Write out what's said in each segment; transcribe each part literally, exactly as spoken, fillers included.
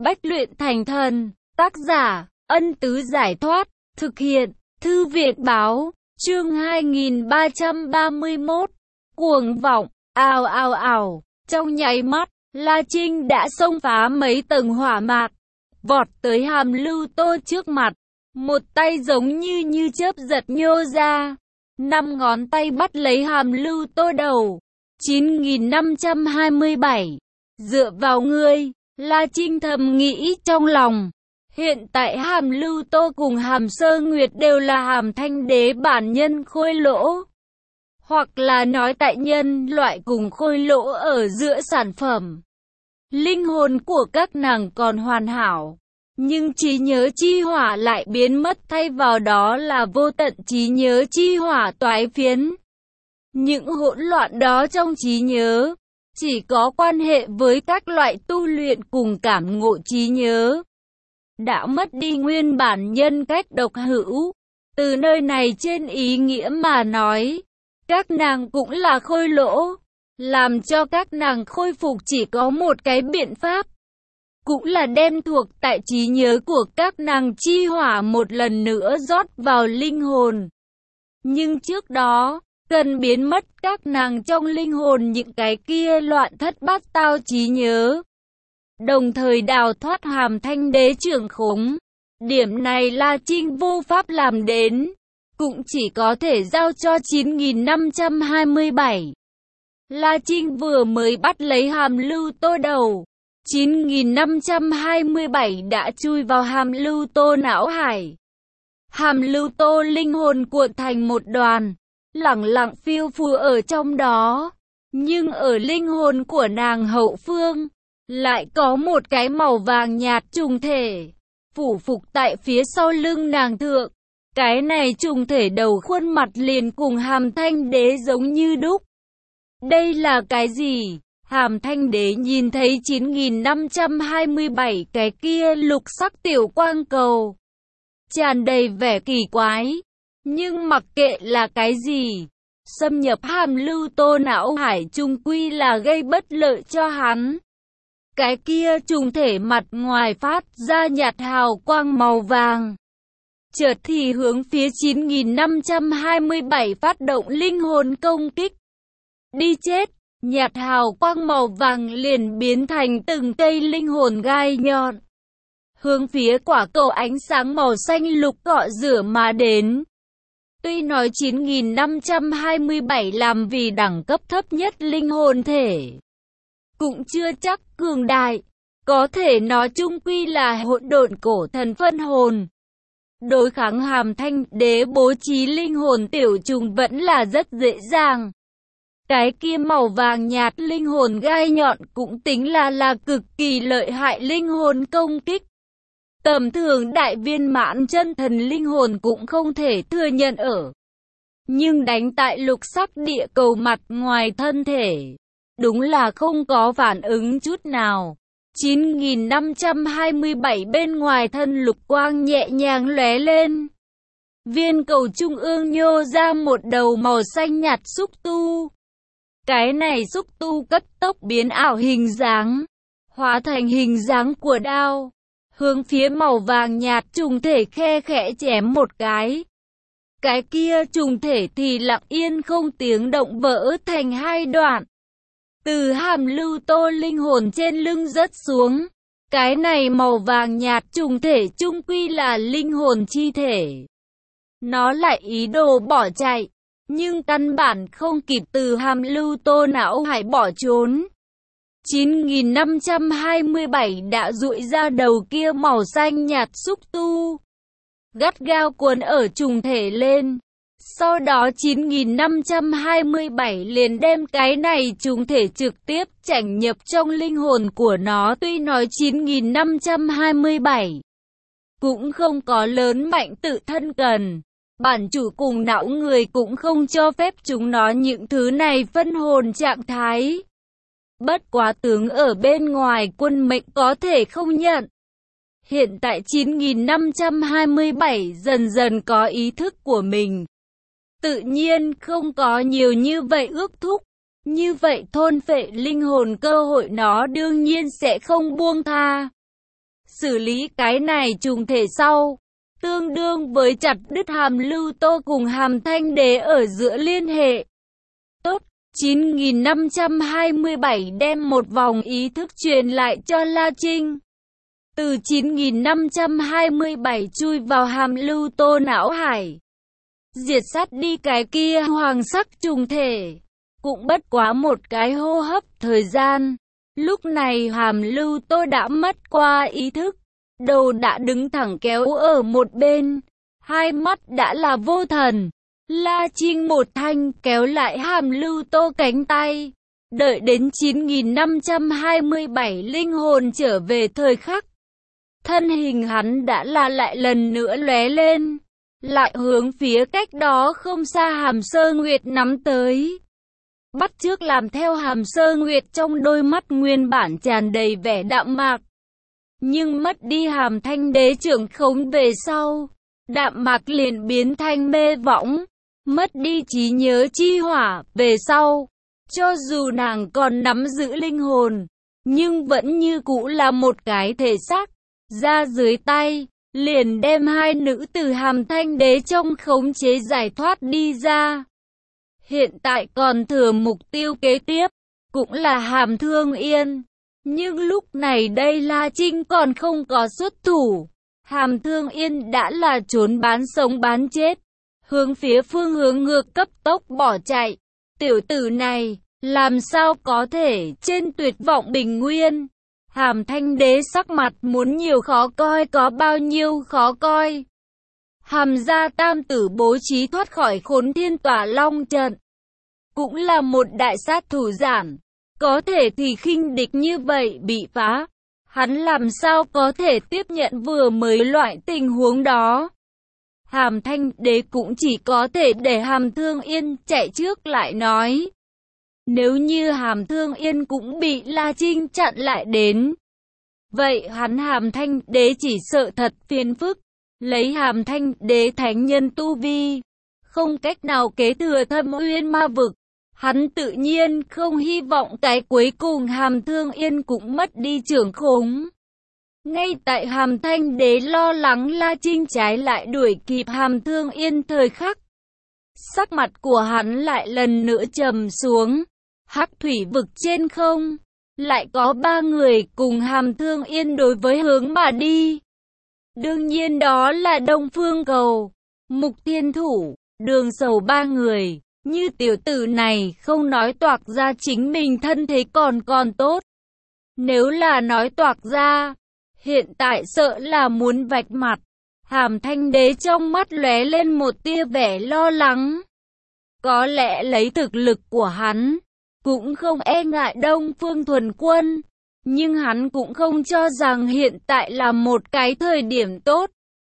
Bách luyện thành thần. Tác giả, Ân Tứ Giải Thoát. Thực hiện, Thư Viện Báo. Chương hai nghìn ba trăm ba mươi mốt. Cuồng vọng. Ào ào ào. Trong nháy mắt, La Trinh đã xông phá mấy tầng hỏa mạc, vọt tới Hàm Lưu Tô trước mặt. Một tay giống như như chớp giật nhô ra, năm ngón tay bắt lấy Hàm Lưu Tô đầu. chín nghìn năm trăm hai mươi bảy. Dựa vào ngươi, La Trinh thầm nghĩ trong lòng. Hiện tại Hàm Lưu Tô cùng Hàm Sơ Nguyệt đều là Hàm Thanh Đế bản nhân khôi lỗ, hoặc là nói tại nhân loại cùng khôi lỗ ở giữa sản phẩm. Linh hồn của các nàng còn hoàn hảo, nhưng trí nhớ chi hỏa lại biến mất, thay vào đó là vô tận trí nhớ chi hỏa toái phiến. Những hỗn loạn đó trong trí nhớ chỉ có quan hệ với các loại tu luyện cùng cảm ngộ trí nhớ, đã mất đi nguyên bản nhân cách độc hữu. Từ nơi này trên ý nghĩa mà nói, các nàng cũng là khôi lỗ. Làm cho các nàng khôi phục chỉ có một cái biện pháp, cũng là đem thuộc tại trí nhớ của các nàng chi hỏa một lần nữa rót vào linh hồn. Nhưng trước đó, cần biến mất các nàng trong linh hồn những cái kia loạn thất bát tao trí nhớ, đồng thời đào thoát Hàm Thanh Đế trưởng khống. Điểm này La Trinh vô pháp làm đến, cũng chỉ có thể giao cho chín nghìn năm trăm hai mươi bảy. La Trinh vừa mới bắt lấy Hàm Lưu Tô đầu, chín nghìn năm trăm hai mươi bảy đã chui vào Hàm Lưu Tô não hải. Hàm Lưu Tô linh hồn cuộn thành một đoàn, lẳng lặng phiêu phù ở trong đó. Nhưng ở linh hồn của nàng hậu phương, lại có một cái màu vàng nhạt trùng thể, phủ phục tại phía sau lưng nàng thượng. Cái này trùng thể đầu khuôn mặt liền cùng Hàm Thanh Đế giống như đúc. Đây là cái gì? Hàm Thanh Đế nhìn thấy chín nghìn năm trăm hai mươi bảy cái kia lục sắc tiểu quang cầu, tràn đầy vẻ kỳ quái. Nhưng mặc kệ là cái gì, xâm nhập Hàm Lưu Tô não hải chung quy là gây bất lợi cho hắn. Cái kia trùng thể mặt ngoài phát ra nhạt hào quang màu vàng, chợt thì hướng phía chín nghìn năm trăm hai mươi bảy phát động linh hồn công kích. Đi chết! Nhạt hào quang màu vàng liền biến thành từng cây linh hồn gai nhọn, hướng phía quả cầu ánh sáng màu xanh lục cọ rửa mà đến. Tuy nói chín nghìn năm trăm hai mươi bảy làm vì đẳng cấp thấp nhất linh hồn thể, cũng chưa chắc cường đại, có thể nói chung quy là hỗn độn cổ thần phân hồn. Đối kháng Hàm Thanh Đế bố trí linh hồn tiểu trùng vẫn là rất dễ dàng. Cái kia màu vàng nhạt linh hồn gai nhọn cũng tính là là cực kỳ lợi hại linh hồn công kích. Tầm thường đại viên mãn chân thần linh hồn cũng không thể thừa nhận ở. Nhưng đánh tại lục sắc địa cầu mặt ngoài thân thể, đúng là không có phản ứng chút nào. chín nghìn năm trăm hai mươi bảy bên ngoài thân lục quang nhẹ nhàng lóe lên. Viên cầu trung ương nhô ra một đầu màu xanh nhạt xúc tu. Cái này xúc tu cấp tốc biến ảo hình dáng, hóa thành hình dáng của đao, hướng phía màu vàng nhạt trùng thể khe khẽ chém một cái. Cái kia trùng thể thì lặng yên không tiếng động vỡ thành hai đoạn, từ Hàm Lưu Tô linh hồn trên lưng rớt xuống. Cái này màu vàng nhạt trùng thể chung quy là linh hồn chi thể. Nó lại ý đồ bỏ chạy, nhưng căn bản không kịp từ Hàm Lưu Tô não hải bỏ trốn. chín nghìn năm trăm hai mươi bảy đã duỗi ra đầu kia màu xanh nhạt xúc tu, gắt gao cuốn ở trùng thể lên. Sau đó chín nghìn năm trăm hai mươi bảy liền đem cái này trùng thể trực tiếp chảnh nhập trong linh hồn của nó. Tuy nói chín nghìn năm trăm hai mươi bảy cũng không có lớn mạnh tự thân cần, bản chủ cùng não người cũng không cho phép chúng nó những thứ này phân hồn trạng thái. Bất quá tướng ở bên ngoài quân mệnh có thể không nhận. Hiện tại chín nghìn năm trăm hai mươi bảy dần dần có ý thức của mình, tự nhiên không có nhiều như vậy ước thúc. Như vậy thôn phệ linh hồn cơ hội nó đương nhiên sẽ không buông tha. xử lý cái này trùng thể sau, tương đương với chặt đứt Hàm Lưu Tô cùng Hàm Thanh Đế ở giữa liên hệ. Tốt, chín nghìn năm trăm hai mươi bảy đem một vòng ý thức truyền lại cho La Trinh. Từ chín nghìn năm trăm hai mươi bảy chui vào Hàm Lưu Tô não hải, diệt sát đi cái kia hoàng sắc trùng thể. Cũng bất quá một cái hô hấp thời gian. Lúc này Hàm Lưu Tô đã mất qua ý thức, đầu đã đứng thẳng kéo ở một bên, hai mắt đã là vô thần. La Trinh một thanh kéo lại Hàm Lưu Tô cánh tay, đợi đến chín nghìn năm trăm hai mươi bảy linh hồn trở về thời khắc, thân hình hắn đã là lại lần nữa lóe lên, lại hướng phía cách đó không xa Hàm Sơ Nguyệt nắm tới. Bắt chước làm theo Hàm Sơ Nguyệt trong đôi mắt nguyên bản tràn đầy vẻ đạm mạc. Nhưng mất đi Hàm Thanh Đế trưởng khống về sau, đạm mạc liền biến thành mê võng, mất đi trí nhớ chi hỏa về sau. Cho dù nàng còn nắm giữ linh hồn, nhưng vẫn như cũ là một cái thể xác, ra dưới tay, liền đem hai nữ từ Hàm Thanh Đế trong khống chế giải thoát đi ra. Hiện tại còn thừa mục tiêu kế tiếp, cũng là Hàm Thương Yên. Nhưng lúc này đây La Trinh còn không có xuất thủ. Hàm Thương Yên đã là trốn bán sống bán chết, hướng phía phương hướng ngược cấp tốc bỏ chạy. Tiểu tử này, làm sao có thể trên tuyệt vọng bình nguyên. Hàm Thanh Đế sắc mặt muốn nhiều khó coi có bao nhiêu khó coi. Hàm gia tam tử bố trí thoát khỏi Khốn Thiên Tỏa Long trận, cũng là một đại sát thủ giản, có thể thì khinh địch như vậy bị phá, hắn làm sao có thể tiếp nhận vừa mới loại tình huống đó. Hàm Thanh Đế cũng chỉ có thể để Hàm Thương Yên chạy trước lại nói. Nếu như Hàm Thương Yên cũng bị La Trinh chặn lại đến, vậy hắn Hàm Thanh Đế chỉ sợ thật phiền phức. Lấy Hàm Thanh Đế thánh nhân tu vi, không cách nào kế thừa Thâm Uyên ma vực, hắn tự nhiên không hy vọng cái cuối cùng Hàm Thương Yên cũng mất đi trưởng khống. Ngay tại Hàm Thanh Đế lo lắng La Trinh trái lại đuổi kịp Hàm Thương Yên thời khắc, sắc mặt của hắn lại lần nữa trầm xuống. Hắc thủy vực trên không, lại có ba người cùng Hàm Thương Yên đối với hướng mà đi. Đương nhiên đó là Đông Phương Cầu, Mục Thiên Thủ, Đường Sầu ba người. Như tiểu tử này không nói toạc ra chính mình thân thế còn còn tốt. Nếu là nói toạc ra, hiện tại sợ là muốn vạch mặt. Hàm Thanh Đế trong mắt lóe lên một tia vẻ lo lắng. Có lẽ lấy thực lực của hắn, cũng không e ngại Đông Phương Thuần Quân. Nhưng hắn cũng không cho rằng hiện tại là một cái thời điểm tốt.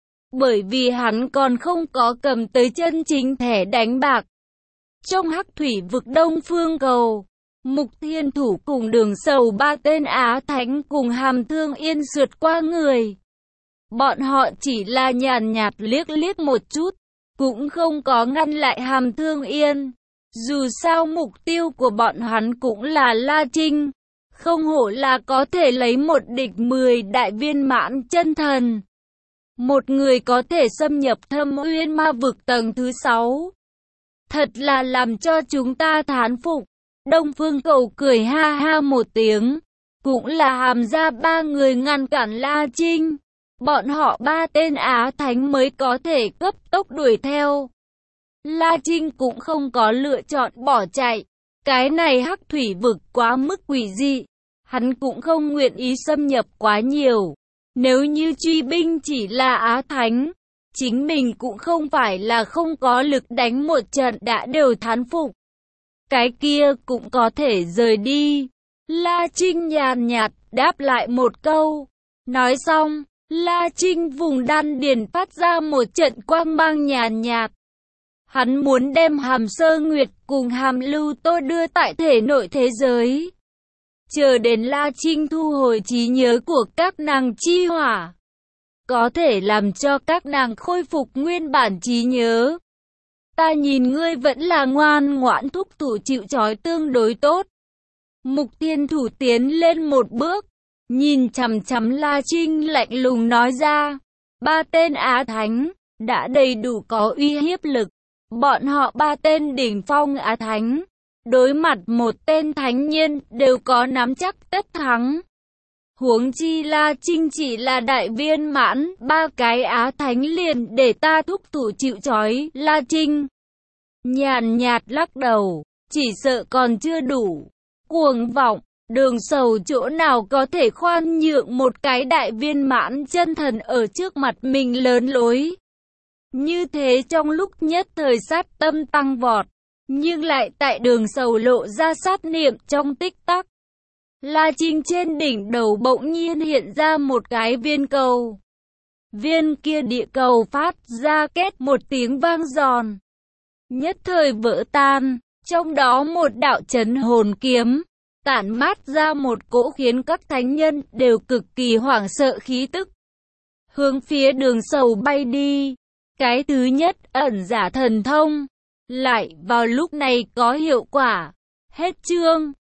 Bởi vì hắn còn không có cầm tới chân chính thẻ đánh bạc. Trong hắc thủy vực Đông Phương Cầu, Mục Thiên Thủ cùng Đường Sầu ba tên Á Thánh cùng Hàm Thương Yên sượt qua người. Bọn họ chỉ là nhàn nhạt liếc liếc một chút, cũng không có ngăn lại Hàm Thương Yên. Dù sao mục tiêu của bọn hắn cũng là La Trinh. Không hổ là có thể lấy một địch mười đại viên mãn chân thần. Một người có thể xâm nhập Thâm Uyên ma vực tầng thứ sáu. Thật là làm cho chúng ta thán phục. Đông Phương Cầu cười ha ha một tiếng. Cũng là Hàm gia ba người ngăn cản La Trinh. Bọn họ ba tên Á Thánh mới có thể cấp tốc đuổi theo. La Trinh cũng không có lựa chọn bỏ chạy. Cái này hắc thủy vực quá mức quỷ dị. Hắn cũng không nguyện ý xâm nhập quá nhiều. Nếu như truy binh chỉ là Á Thánh, chính mình cũng không phải là không có lực đánh một trận đã đều thán phục. Cái kia cũng có thể rời đi. La Trinh nhàn nhạt đáp lại một câu. Nói xong, La Trinh vùng đan điền phát ra một trận quang mang nhàn nhạt. Hắn muốn đem Hàm Sơ Nguyệt cùng Hàm Lưu Tô đưa tại thể nội thế giới. Chờ đến La Trinh thu hồi trí nhớ của các nàng chi hỏa, có thể làm cho các nàng khôi phục nguyên bản trí nhớ. Ta nhìn ngươi vẫn là ngoan ngoãn thúc thủ chịu trói tương đối tốt. Mục Thiên Thủ tiến lên một bước, nhìn chằm chằm La Trinh lạnh lùng nói ra. Ba tên Á Thánh đã đầy đủ có uy hiếp lực. Bọn họ ba tên đỉnh phong Á Thánh, đối mặt một tên thánh nhiên đều có nắm chắc tất thắng. Huống chi La Trinh chỉ là đại viên mãn, ba cái Á Thánh liền để ta thúc thủ chịu trói. La Trinh nhàn nhạt lắc đầu, chỉ sợ còn chưa đủ. Cuồng vọng, Đường Sầu chỗ nào có thể khoan nhượng một cái đại viên mãn chân thần ở trước mặt mình lớn lối. Như thế trong lúc nhất thời sát tâm tăng vọt, nhưng lại tại Đường Sầu lộ ra sát niệm trong tích tắc. La Trinh trên đỉnh đầu bỗng nhiên hiện ra một cái viên cầu. Viên kia địa cầu phát ra két một tiếng vang giòn, nhất thời vỡ tan, trong đó một đạo chấn hồn kiếm tản mát ra một cỗ khiến các thánh nhân đều cực kỳ hoảng sợ khí tức, hướng phía Đường Sầu bay đi. Cái thứ nhất ẩn giả thần thông lại vào lúc này có hiệu quả. Hết chương.